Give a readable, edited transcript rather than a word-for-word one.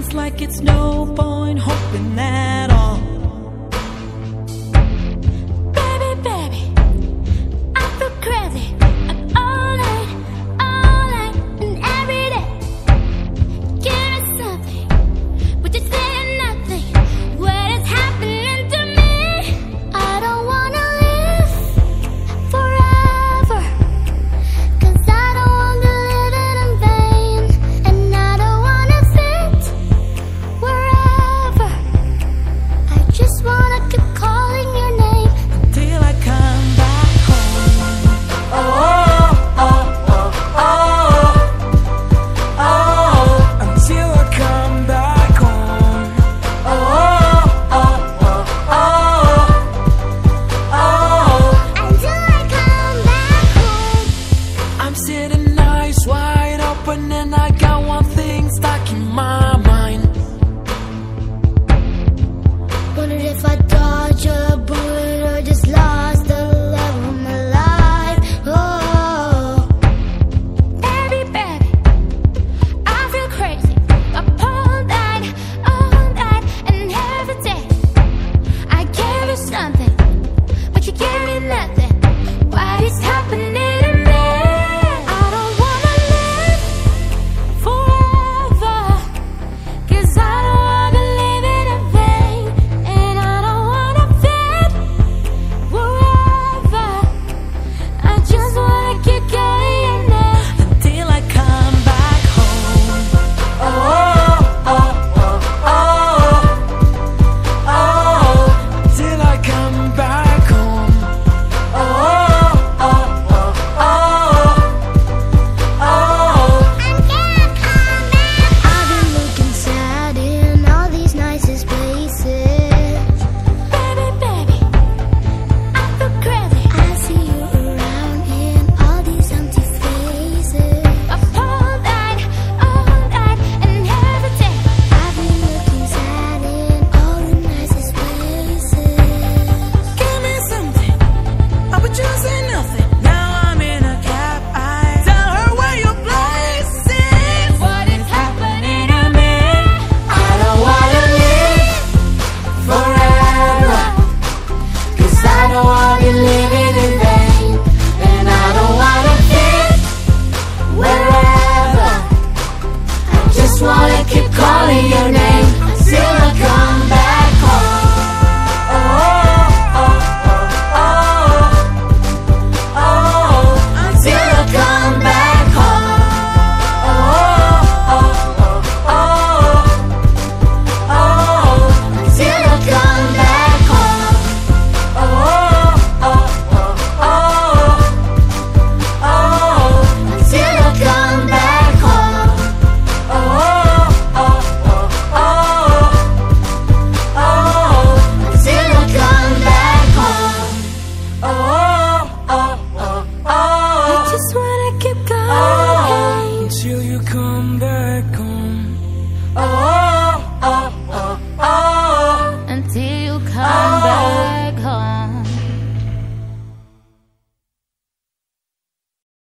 Feels like it's no point hoping at all. Baby, baby, I feel crazy all night and every day. Give me something, but you're saying nothing. What is happening to me? I don't wanna live forever, 'cause I don't wanna live it in vain, and I don't wanna fit wherever. I just wanna keep calling your name Till I come back home. Oh, oh, oh, oh, oh, until I come back home. Oh, oh, oh, oh, oh, until I come back home. I'm sitting eyes wide open and I got one thing stuck in my mind. Wondered if I dodged a bullet or just lost the love of my life. Oh, baby, baby, I feel crazy up all night and every day. I gave you something, but you gave me nothing. What is happening to me? I don't wanna live forever, 'cause I don't wanna live it in vain, and I don't wanna fit wherever. I just wanna keep calling your name Till I come back home. Oh, oh, oh, oh, oh, till I come back home. Oh, oh, oh, oh, oh, until I come back. I've been looking sad in all these nicest places. Baby, baby, I feel crazy. I see you around in all these empty faces. Up all night and every day. I've been looking sad in all the nicest places. give me something, I would just say nothing. Now I'm in a cab, I tell her where your place is. What is happening to me? I don't wanna live forever, 'cause I don't wanna be living in vain, and I don't wanna fit wherever. I just wanna keep calling your name until I come back home. Oh, oh, oh, oh, oh, until I come back home. Oh, oh, oh, oh, oh, until I come back home. Oh, oh, oh, oh, oh, until I come back home. Oh, oh, oh, oh, oh, until I come back home. Oh, oh, oh, I oh, just wanna keep oh, going until you come back home. Oh, oh, oh, oh, until you come